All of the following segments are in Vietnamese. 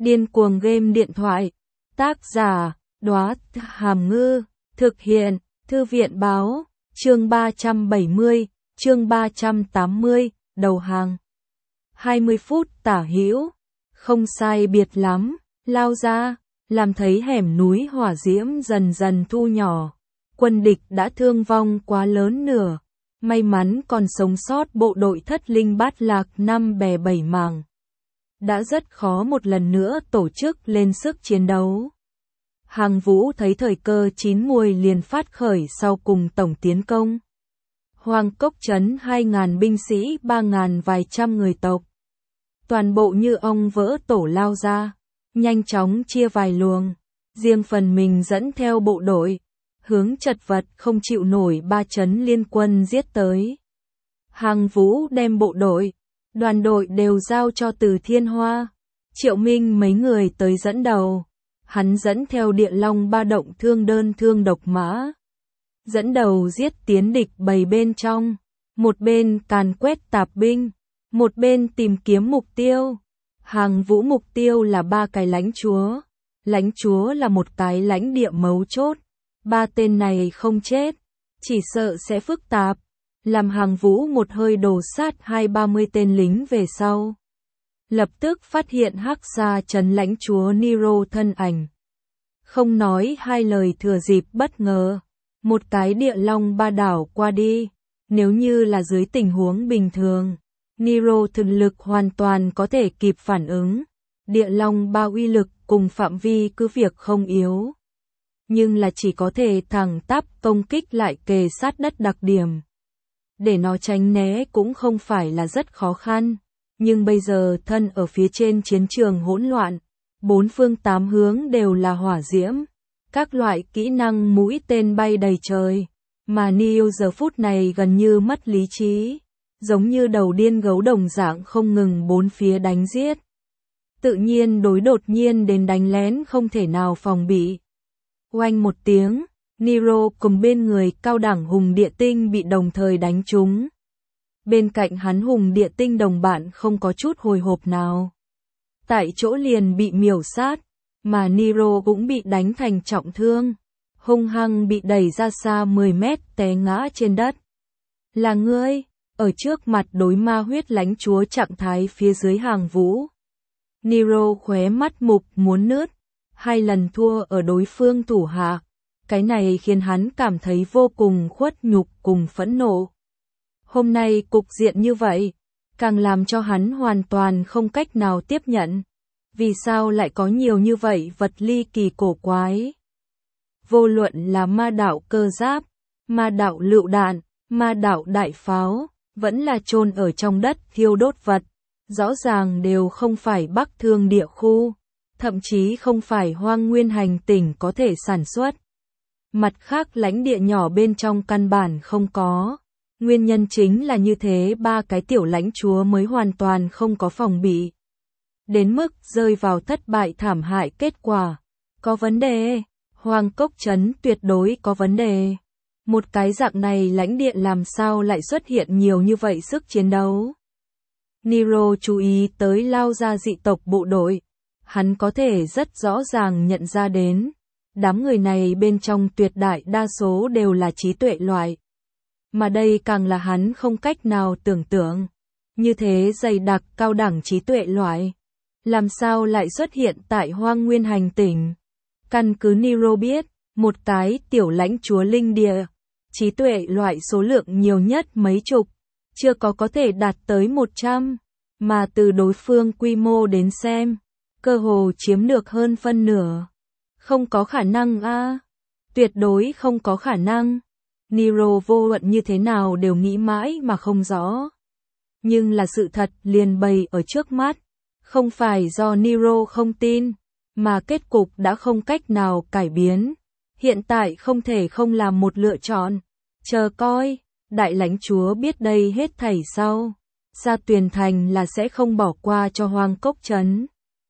Điên cuồng game điện thoại. Tác giả, Đóa Hàm Ngư. Thực hiện, Thư viện báo. Chương 370, chương 380, đầu hàng. 20 phút tả hữu. Không sai biệt lắm, lao ra, làm thấy hẻm núi hỏa diễm dần dần thu nhỏ. Quân địch đã thương vong quá lớn nửa. May mắn còn sống sót bộ đội thất linh bát lạc 5 bè 7 mảng. Đã rất khó một lần nữa tổ chức lên sức chiến đấu. Hàng Vũ thấy thời cơ chín muồi liền phát khởi sau cùng tổng tiến công. Hoàng Cốc trấn 2.000 binh sĩ 3.000 vài trăm người tộc. Toàn bộ như ong vỡ tổ lao ra, nhanh chóng chia vài luồng, riêng phần mình dẫn theo bộ đội, hướng chật vật không chịu nổi 3 trấn liên quân giết tới. Hàng Vũ đem bộ đội, đoàn đội đều giao cho Từ Thiên Hoa, Triệu Minh mấy người tới dẫn đầu. Hắn dẫn theo Địa Long ba động thương đơn thương độc mã. Dẫn đầu giết tiến địch bầy bên trong. Một bên càn quét tạp binh. Một bên tìm kiếm mục tiêu. Hàng Vũ mục tiêu là 3 cái lãnh chúa. Lãnh chúa là một cái lãnh địa mấu chốt. 3 tên này không chết. Chỉ sợ sẽ phức tạp. Làm Hàng Vũ một hơi đổ sát 20-30 tên lính về sau. Lập tức phát hiện Hắc Sa trấn lãnh chúa Nero thân ảnh. Không nói hai lời thừa dịp bất ngờ. Một cái Địa Long ba đảo qua đi. Nếu như là dưới tình huống bình thường, Nero thực lực hoàn toàn có thể kịp phản ứng. Địa Long ba uy lực cùng phạm vi cứ việc không yếu. Nhưng là chỉ có thể thẳng tắp công kích lại kề sát đất đặc điểm. Để nó tránh né cũng không phải là rất khó khăn. Nhưng bây giờ thân ở phía trên chiến trường hỗn loạn, 4 phương 8 hướng đều là hỏa diễm, các loại kỹ năng mũi tên bay đầy trời, mà Neo giờ phút này gần như mất lý trí, giống như đầu điên gấu đồng dạng không ngừng bốn phía đánh giết. Tự nhiên đối đột nhiên đến đánh lén không thể nào phòng bị. Oanh một tiếng, Nero cùng bên người cao đẳng hùng địa tinh bị đồng thời đánh trúng. Bên cạnh hắn hùng địa tinh đồng bạn không có chút hồi hộp nào. Tại chỗ liền bị miểu sát, mà Nero cũng bị đánh thành trọng thương. Hung hăng bị đẩy ra xa 10 mét té ngã trên đất. Là ngươi, ở trước mặt đối ma huyết lãnh chúa trạng thái phía dưới Hàng Vũ. Nero khóe mắt mục muốn nứt, 2 lần thua ở đối phương thủ hạ. Cái này khiến hắn cảm thấy vô cùng khuất nhục cùng phẫn nộ. Hôm nay cục diện như vậy, càng làm cho hắn hoàn toàn không cách nào tiếp nhận. Vì sao lại có nhiều như vậy vật ly kỳ cổ quái? Vô luận là ma đạo cơ giáp, ma đạo lựu đạn, ma đạo đại pháo, vẫn là chôn ở trong đất thiêu đốt vật, rõ ràng đều không phải Bắc Thương địa khu, thậm chí không phải Hoang Nguyên hành tinh có thể sản xuất. Mặt khác lãnh địa nhỏ bên trong căn bản không có. Nguyên nhân chính là như thế 3 cái tiểu lãnh chúa mới hoàn toàn không có phòng bị. Đến mức rơi vào thất bại thảm hại kết quả. Có vấn đề, Hoàng Cốc trấn tuyệt đối có vấn đề. Một cái dạng này lãnh địa làm sao lại xuất hiện nhiều như vậy sức chiến đấu. Nero chú ý tới lao ra dị tộc bộ đội. Hắn có thể rất rõ ràng nhận ra đến. Đám người này bên trong tuyệt đại đa số đều là trí tuệ loại. Mà đây càng là hắn không cách nào tưởng tượng. Như thế dày đặc cao đẳng trí tuệ loại. Làm sao lại xuất hiện tại Hoang Nguyên hành tinh? Căn cứ Nero biết, một cái tiểu lãnh chúa linh địa, trí tuệ loại số lượng nhiều nhất mấy chục, chưa có thể đạt tới 100, mà từ đối phương quy mô đến xem, cơ hồ chiếm được hơn phân nửa. Không có khả năng a, tuyệt đối không có khả năng. Nero vô luận như thế nào đều nghĩ mãi mà không rõ. Nhưng là sự thật liền bày ở trước mắt. Không phải do Nero không tin, mà kết cục đã không cách nào cải biến. Hiện tại không thể không làm một lựa chọn. Chờ coi, đại lãnh chúa biết đây hết thảy sau. Ra Tuyền Thành là sẽ không bỏ qua cho Hoàng Cốc trấn.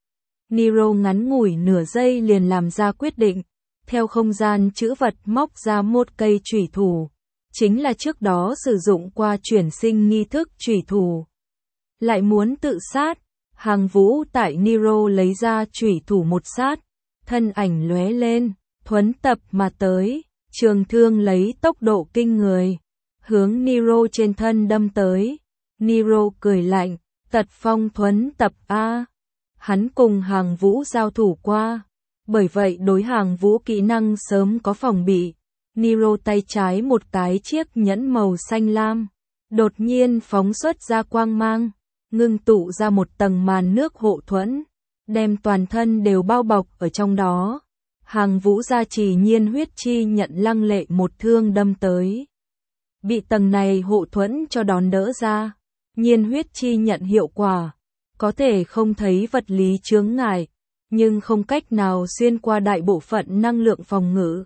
Nero ngắn ngủi nửa giây liền làm ra quyết định. Theo không gian trữ vật móc ra một cây chủy thủ. Chính là trước đó sử dụng qua chuyển sinh nghi thức chủy thủ. Lại muốn tự sát. Hàng Vũ tại Nero lấy ra chủy thủ một sát, thân ảnh lóe lên, thuấn tập mà tới, trường thương lấy tốc độ kinh người, hướng Nero trên thân đâm tới. Nero cười lạnh, tật phong thuấn tập A. Hắn cùng Hàng Vũ giao thủ qua, bởi vậy đối Hàng Vũ kỹ năng sớm có phòng bị. Nero tay trái một cái chiếc nhẫn màu xanh lam, đột nhiên phóng xuất ra quang mang, ngưng tụ ra một tầng màn nước hộ thuẫn, đem toàn thân đều bao bọc ở trong đó. Hàng Vũ gia trì nhiên huyết chi nhận lăng lệ một thương đâm tới, bị tầng này hộ thuẫn cho đón đỡ ra. Nhiên huyết chi nhận hiệu quả, có thể không thấy vật lý chướng ngại, nhưng không cách nào xuyên qua đại bộ phận năng lượng phòng ngự.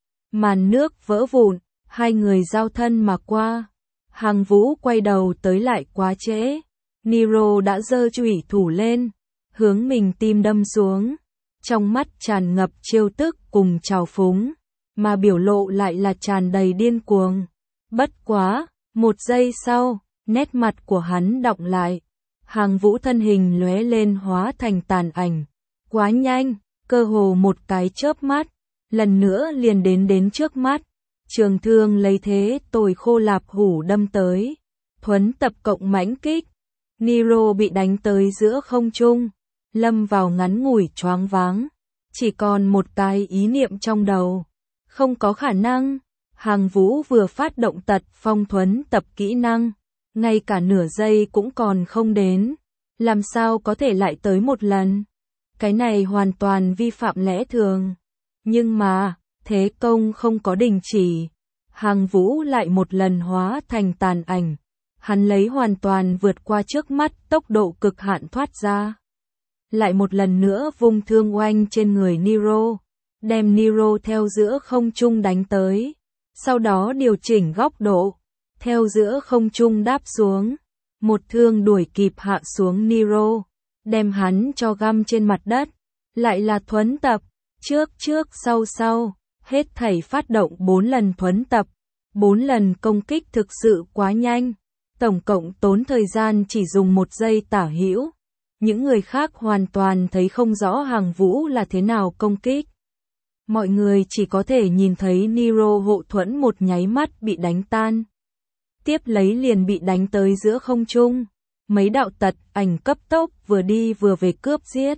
Màn nước vỡ vụn, hai người giao thân mà qua. Hàng Vũ quay đầu tới lại quá trễ. Nero đã giơ chủy thủ lên, hướng mình tim đâm xuống. Trong mắt tràn ngập trêu tức cùng trào phúng, mà biểu lộ lại là tràn đầy điên cuồng. Bất quá, một giây sau, nét mặt của hắn đọng lại. Hàng Vũ thân hình lóe lên hóa thành tàn ảnh. Quá nhanh, cơ hồ một cái chớp mắt, lần nữa liền đến trước mắt. Trường thương lấy thế tồi khô lạp hủ đâm tới. Thuấn tập cộng mãnh kích. Nero bị đánh tới giữa không trung, lâm vào ngắn ngủi choáng váng. Chỉ còn một cái ý niệm trong đầu. Không có khả năng. Hàng Vũ vừa phát động tật phong thuấn tập kỹ năng, ngay cả nửa giây cũng còn không đến. Làm sao có thể lại tới một lần? Cái này hoàn toàn vi phạm lẽ thường. Nhưng mà, thế công không có đình chỉ. Hàng Vũ lại một lần hóa thành tàn ảnh. Hắn lấy hoàn toàn vượt qua trước mắt tốc độ cực hạn thoát ra. Lại một lần nữa vung thương oanh trên người Nero, đem Nero theo giữa không trung đánh tới. Sau đó điều chỉnh góc độ, theo giữa không trung đáp xuống. Một thương đuổi kịp hạ xuống Nero, đem hắn cho găm trên mặt đất. Lại là thuấn tập, trước sau, hết thảy phát động 4 lần thuấn tập. 4 lần công kích thực sự quá nhanh, tổng cộng tốn thời gian chỉ dùng 1 giây tả hữu. Những người khác hoàn toàn thấy không rõ Hàng Vũ là thế nào công kích. Mọi người chỉ có thể nhìn thấy Nero hộ thuẫn một nháy mắt bị đánh tan. Tiếp lấy liền bị đánh tới giữa không trung. Mấy đạo tật ảnh cấp tốc vừa đi vừa về cướp giết.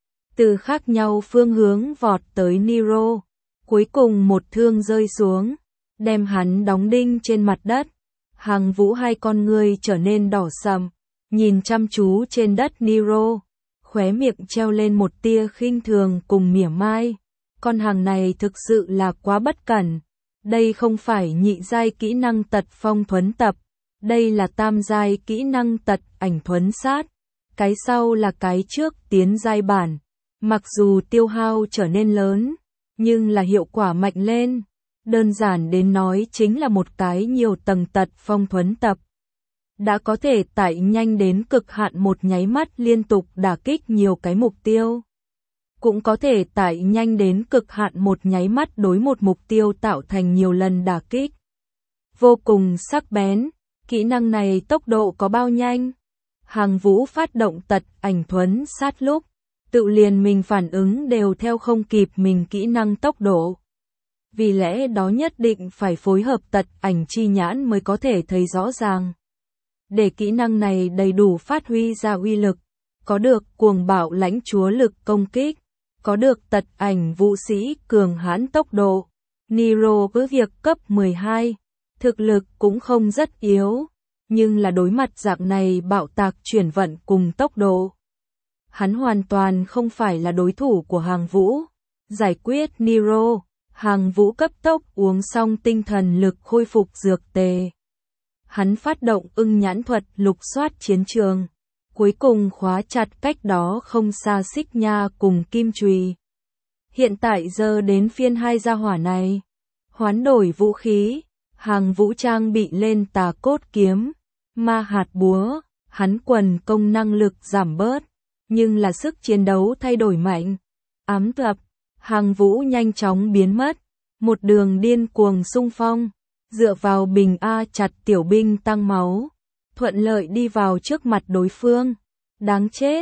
Từ khác nhau phương hướng vọt tới Nero. Cuối cùng một thương rơi xuống, đem hắn đóng đinh trên mặt đất. Hàng Vũ hai con ngươi trở nên đỏ sậm, nhìn chăm chú trên đất Nero, khóe miệng treo lên một tia khinh thường cùng mỉa mai. Con hàng này thực sự là quá bất cẩn. Đây không phải nhị giai kỹ năng tật phong thuấn tập, đây là tam giai kỹ năng tật ảnh thuấn sát. Cái sau là cái trước tiến giai bản. Mặc dù tiêu hao trở nên lớn, nhưng là hiệu quả mạnh lên. Đơn giản đến nói chính là một cái nhiều tầng tật phong thuấn tập. Đã có thể tải nhanh đến cực hạn một nháy mắt liên tục đả kích nhiều cái mục tiêu. Cũng có thể tải nhanh đến cực hạn một nháy mắt đối một mục tiêu tạo thành nhiều lần đả kích. Vô cùng sắc bén, kỹ năng này tốc độ có bao nhanh? Hàng Vũ phát động tật ảnh thuấn sát lúc, tự liền mình phản ứng đều theo không kịp mình kỹ năng tốc độ. Vì lẽ đó nhất định phải phối hợp tật ảnh chi nhãn mới có thể thấy rõ ràng. Để kỹ năng này đầy đủ phát huy ra uy lực, có được cuồng bạo lãnh chúa lực công kích, có được tật ảnh vũ sĩ cường hãn tốc độ. Nero với việc cấp 12, thực lực cũng không rất yếu, nhưng là đối mặt dạng này bạo tạc chuyển vận cùng tốc độ. Hắn hoàn toàn không phải là đối thủ của Hàng Vũ. Giải quyết Nero, Hàng Vũ cấp tốc uống xong tinh thần lực khôi phục dược tề. Hắn phát động ưng nhãn thuật lục soát chiến trường, cuối cùng khóa chặt cách đó không xa xích nha cùng kim chùy. Hiện tại giờ đến phiên hai gia hỏa này. Hoán đổi vũ khí, Hàng Vũ trang bị lên tà cốt kiếm, ma hạt búa, hắn quần công năng lực giảm bớt, nhưng là sức chiến đấu thay đổi mạnh. Ám tập, Hàng Vũ nhanh chóng biến mất, một đường điên cuồng xung phong, dựa vào bình A chặt tiểu binh tăng máu, thuận lợi đi vào trước mặt đối phương. Đáng chết,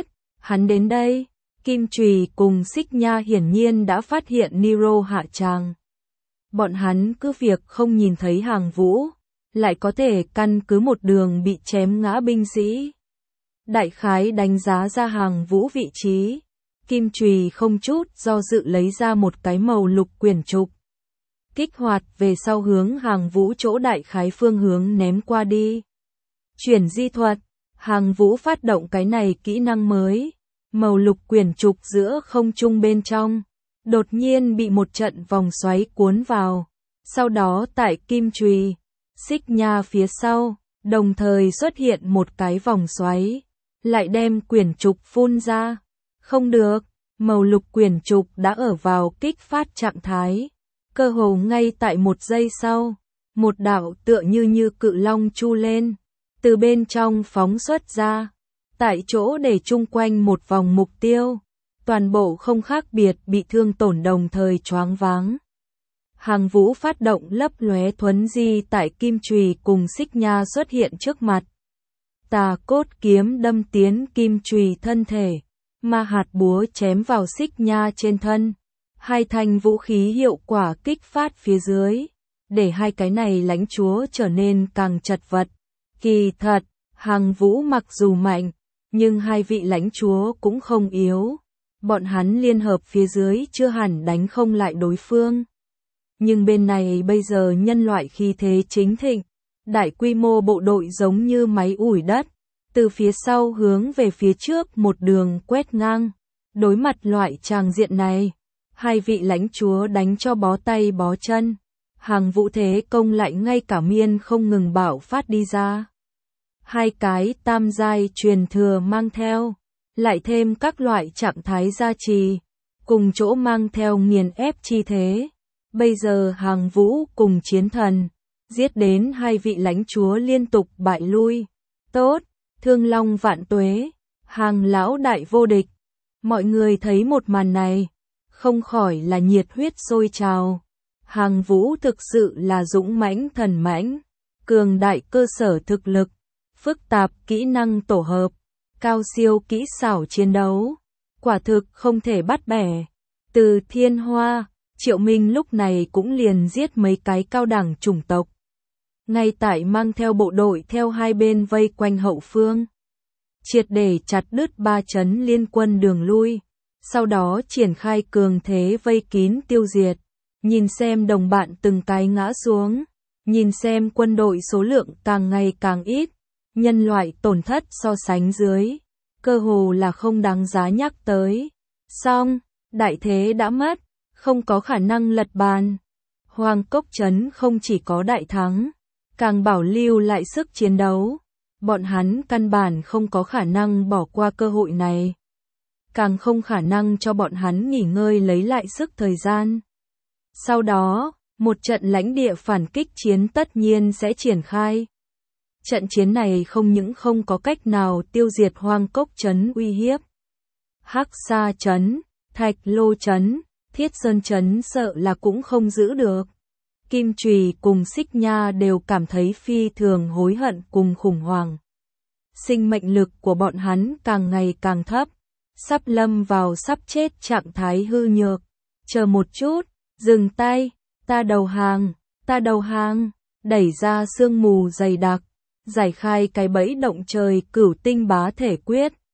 Hắn đến đây, Kim Trùy cùng Xích Nha hiển nhiên đã phát hiện Nero hạ tràng. Bọn hắn cứ việc không nhìn thấy Hàng Vũ, lại có thể căn cứ một đường bị chém ngã binh sĩ. Đại khái đánh giá ra Hàng Vũ vị trí, Kim Trùy không chút do dự lấy ra một cái màu lục quyển trục. Kích hoạt về sau hướng Hàng Vũ chỗ đại khái phương hướng ném qua đi. Chuyển di thuật, Hàng Vũ phát động cái này kỹ năng mới. Màu lục quyển trục giữa không trung bên trong, đột nhiên bị một trận vòng xoáy cuốn vào. Sau đó tại Kim Trùy, Xích Nha phía sau, đồng thời xuất hiện một cái vòng xoáy, lại đem quyển trục phun ra. Không được, màu lục quyển trục đã ở vào kích phát trạng thái. Cơ hồ ngay tại một giây sau, một đạo tựa như cự long chu lên, từ bên trong phóng xuất ra. Tại chỗ để chung quanh một vòng mục tiêu, toàn bộ không khác biệt bị thương tổn đồng thời choáng váng. Hàng Vũ phát động lấp lóe thuấn di tại Kim Trùy cùng Xích Nha xuất hiện trước mặt. Tà cốt kiếm đâm tiến Kim Trùy thân thể, ma hạt búa chém vào Xích Nha trên thân. Hai thanh vũ khí hiệu quả kích phát phía dưới, để hai cái này lãnh chúa trở nên càng chật vật. Kỳ thật, Hàng Vũ mặc dù mạnh, nhưng hai vị lãnh chúa cũng không yếu. Bọn hắn liên hợp phía dưới chưa hẳn đánh không lại đối phương. Nhưng bên này bây giờ nhân loại khí thế chính thịnh, đại quy mô bộ đội giống như máy ủi đất, từ phía sau hướng về phía trước một đường quét ngang. Đối mặt loại tràng diện này, hai vị lãnh chúa đánh cho bó tay bó chân. Hàng Vũ thế công lại ngay cả miên không ngừng bạo phát đi ra. Hai cái tam giai truyền thừa mang theo, lại thêm các loại trạng thái gia trì, cùng chỗ mang theo nghiền ép chi thế. Bây giờ Hàng Vũ cùng chiến thần, giết đến hai vị lãnh chúa liên tục bại lui. Tốt, Thương Long vạn tuế, Hàng lão đại vô địch. Mọi người thấy một màn này, không khỏi là nhiệt huyết sôi trào. Hàng Vũ thực sự là dũng mãnh thần mãnh, cường đại cơ sở thực lực, phức tạp kỹ năng tổ hợp, cao siêu kỹ xảo chiến đấu, quả thực không thể bắt bẻ. Từ Thiên Hoa, Triệu Minh lúc này cũng liền giết mấy cái cao đẳng chủng tộc. Ngay tại mang theo bộ đội theo hai bên vây quanh hậu phương, triệt để chặt đứt ba chấn liên quân đường lui, sau đó triển khai cường thế vây kín tiêu diệt. Nhìn xem đồng bạn từng cái ngã xuống, nhìn xem quân đội số lượng càng ngày càng ít, nhân loại tổn thất so sánh dưới, cơ hồ là không đáng giá nhắc tới. Song, đại thế đã mất, không có khả năng lật bàn. Hoàng Cốc Trấn không chỉ có đại thắng, càng bảo lưu lại sức chiến đấu. Bọn hắn căn bản không có khả năng bỏ qua cơ hội này, càng không khả năng cho bọn hắn nghỉ ngơi lấy lại sức thời gian. Sau đó, một trận lãnh địa phản kích chiến tất nhiên sẽ triển khai. Trận chiến này không những không có cách nào tiêu diệt Hoang Cốc Trấn uy hiếp. Hắc Sa Trấn, Thạch Lô Trấn, Thiết Sơn Trấn sợ là cũng không giữ được. Kim Trùy cùng Xích Nha đều cảm thấy phi thường hối hận cùng khủng hoảng. Sinh mệnh lực của bọn hắn càng ngày càng thấp, sắp lâm vào sắp chết trạng thái hư nhược. Chờ một chút, dừng tay, ta đầu hàng, đẩy ra sương mù dày đặc, giải khai cái bẫy động trời cửu tinh bá thể quyết.